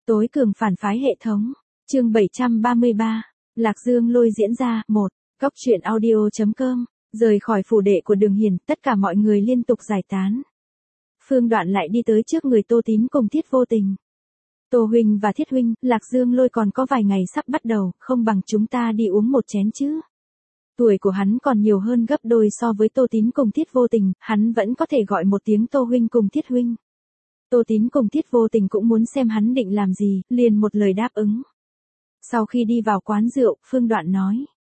Tối cường phản phái hệ thống. Chương 733. Lạc Dương Lôi diễn ra. 1. Góc truyện audio.com. Rời khỏi phủ đệ của Đường Hiền, tất cả mọi người liên tục giải tán. Phương Đoạn lại đi tới trước người Tô Tín cùng Thiết Vô Tình. Tô huynh và Thiết huynh, Lạc Dương Lôi còn có vài ngày sắp bắt đầu, không bằng chúng ta đi uống một chén chứ. Tuổi của hắn còn nhiều hơn gấp đôi so với Tô Tín cùng Thiết Vô Tình, hắn vẫn có thể gọi một tiếng Tô huynh cùng Thiết huynh. Tô Tín cùng Thiết Vô Tình cũng muốn xem hắn định làm gì, liền một lời đáp ứng. Sau khi đi vào quán rượu, Phương Đoạn nói,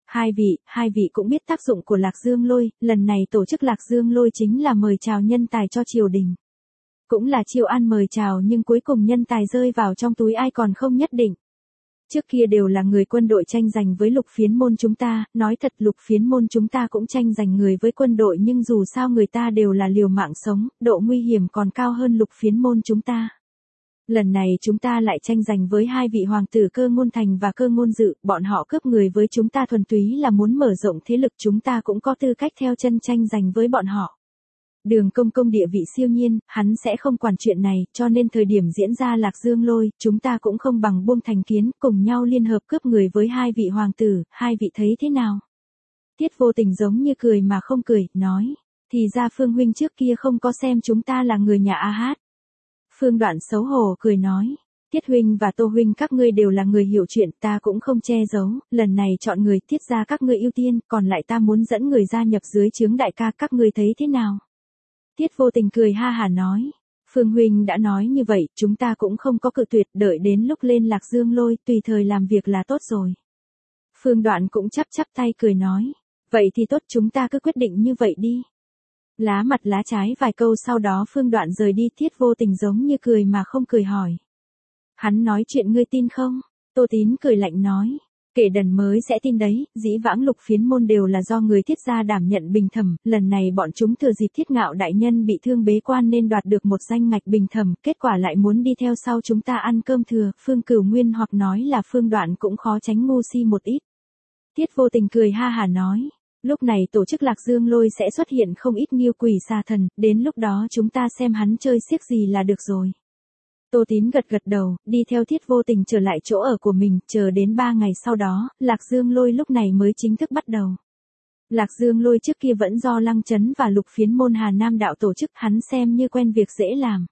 hai vị cũng biết tác dụng của Lạc Dương Lôi, lần này tổ chức Lạc Dương Lôi chính là mời chào nhân tài cho triều đình. Cũng là chiêu an mời chào nhưng cuối cùng nhân tài rơi vào trong túi ai còn không nhất định. Trước kia đều là người quân đội tranh giành với Lục Phiến môn chúng ta, nói thật Lục Phiến môn chúng ta cũng tranh giành người với quân đội nhưng dù sao người ta đều là liều mạng sống, độ nguy hiểm còn cao hơn Lục Phiến môn chúng ta. Lần này chúng ta lại tranh giành với hai vị hoàng tử Cơ Ngôn Thành và Cơ Ngôn Dự, bọn họ cướp người với chúng ta thuần túy là muốn mở rộng thế lực, chúng ta cũng có tư cách theo chân tranh giành với bọn họ. Đường công công địa vị siêu nhiên, hắn sẽ không quản chuyện này, cho nên thời điểm diễn ra Lạc Dương Lôi, chúng ta cũng không bằng buông thành kiến, cùng nhau liên hợp cướp người với hai vị hoàng tử, hai vị thấy thế nào? Tiết Vô Tình giống như cười mà không cười, nói, thì ra Phương huynh trước kia không có xem chúng ta là người nhà A Hát. Phương Đoạn xấu hổ cười nói, Tiết huynh và Tô huynh các ngươi đều là người hiểu chuyện, ta cũng không che giấu, lần này chọn người Tiết ra các ngươi ưu tiên, còn lại ta muốn dẫn người gia nhập dưới trướng đại ca, các ngươi thấy thế nào? Tiết Vô Tình cười ha hả nói, Phương huynh đã nói như vậy, chúng ta cũng không có cự tuyệt, đợi đến lúc lên Lạc Dương Lôi, tùy thời làm việc là tốt rồi. Phương Đoạn cũng chắp tay cười nói, vậy thì tốt, chúng ta cứ quyết định như vậy đi. Lá mặt lá trái vài câu sau đó Phương Đoạn rời đi, Tiết Vô Tình giống như cười mà không cười hỏi. Hắn nói chuyện ngươi tin không? Tô Tín cười lạnh nói. Kể đần mới sẽ tin đấy, dĩ vãng Lục Phiến môn đều là do người Thiết gia đảm nhận bình thẩm, lần này bọn chúng thừa dịp Thiết Ngạo đại nhân bị thương bế quan nên đoạt được một danh ngạch bình thẩm, kết quả lại muốn đi theo sau chúng ta ăn cơm thừa, Phương Cửu Nguyên hoặc nói là Phương Đoạn cũng khó tránh ngu si một ít. Tiết Vô Tình cười ha hả nói. Lúc này tổ chức Lạc Dương Lôi sẽ xuất hiện không ít nghiêu quỷ xà thần, đến lúc đó chúng ta xem hắn chơi xiếc gì là được rồi. Tô Tín gật đầu, đi theo Thiết Vô Tình trở lại chỗ ở của mình, chờ đến 3 ngày sau đó, Lạc Dương Lôi lúc này mới chính thức bắt đầu. Lạc Dương Lôi trước kia vẫn do Lăng Chấn và Lục Phiến môn Hà Nam đạo tổ chức, hắn xem như quen việc dễ làm.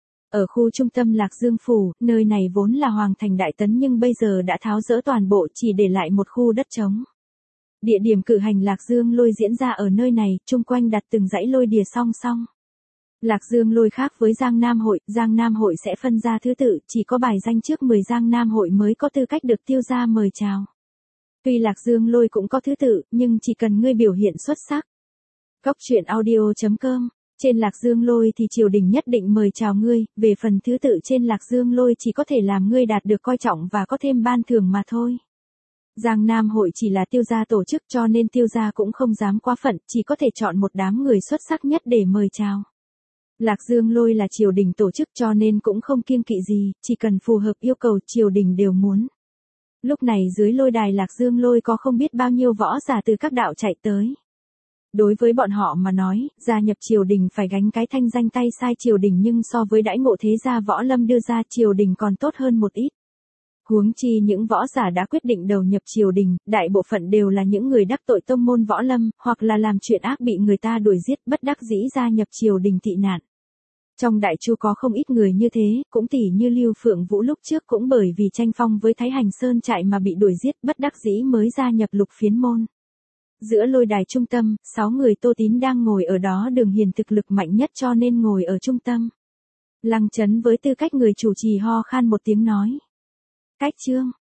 Ở khu trung tâm Lạc Dương Phủ, nơi này vốn là Hoàng thành Đại Tấn nhưng bây giờ đã tháo dỡ toàn bộ, chỉ để lại một khu đất trống. Địa điểm cử hành Lạc Dương Lôi diễn ra ở nơi này, chung quanh đặt từng dãy lôi đìa song song. Lạc Dương Lôi khác với Giang Nam hội sẽ phân ra thứ tự, chỉ có bài danh trước 10 Giang Nam hội mới có tư cách được tiêu gia mời chào. Tuy Lạc Dương Lôi cũng có thứ tự, nhưng chỉ cần ngươi biểu hiện xuất sắc. Góc truyện audio.com. Trên Lạc Dương Lôi thì triều đình nhất định mời chào ngươi, về phần thứ tự trên Lạc Dương Lôi chỉ có thể làm ngươi đạt được coi trọng và có thêm ban thưởng mà thôi. Giang Nam hội chỉ là tiêu gia tổ chức cho nên tiêu gia cũng không dám quá phận, chỉ có thể chọn một đám người xuất sắc nhất để mời chào. Lạc Dương Lôi là triều đình tổ chức cho nên cũng không kiêng kỵ gì, chỉ cần phù hợp yêu cầu triều đình đều muốn. Lúc này dưới lôi đài Lạc Dương Lôi có không biết bao nhiêu võ giả từ các đạo chạy tới. Đối với bọn họ mà nói, gia nhập triều đình phải gánh cái thanh danh tay sai triều đình nhưng so với đãi ngộ thế gia võ lâm đưa ra triều đình còn tốt hơn một ít. Huống chi những võ giả đã quyết định đầu nhập triều đình, đại bộ phận đều là những người đắc tội tông môn võ lâm, hoặc là làm chuyện ác bị người ta đuổi giết, bất đắc dĩ gia nhập triều đình tị nạn. Trong Đại Chu có không ít người như thế, cũng tỉ như Lưu Phượng Vũ lúc trước cũng bởi vì tranh phong với Thái Hành Sơn Trại mà bị đuổi giết, bất đắc dĩ mới gia nhập Lục Phiến môn. Giữa lôi đài trung tâm, 6 người Tô Tín đang ngồi ở đó, Đường Hiền thực lực mạnh nhất cho nên ngồi ở trung tâm. Lăng Chấn với tư cách người chủ trì ho khan một tiếng nói. Cách chương,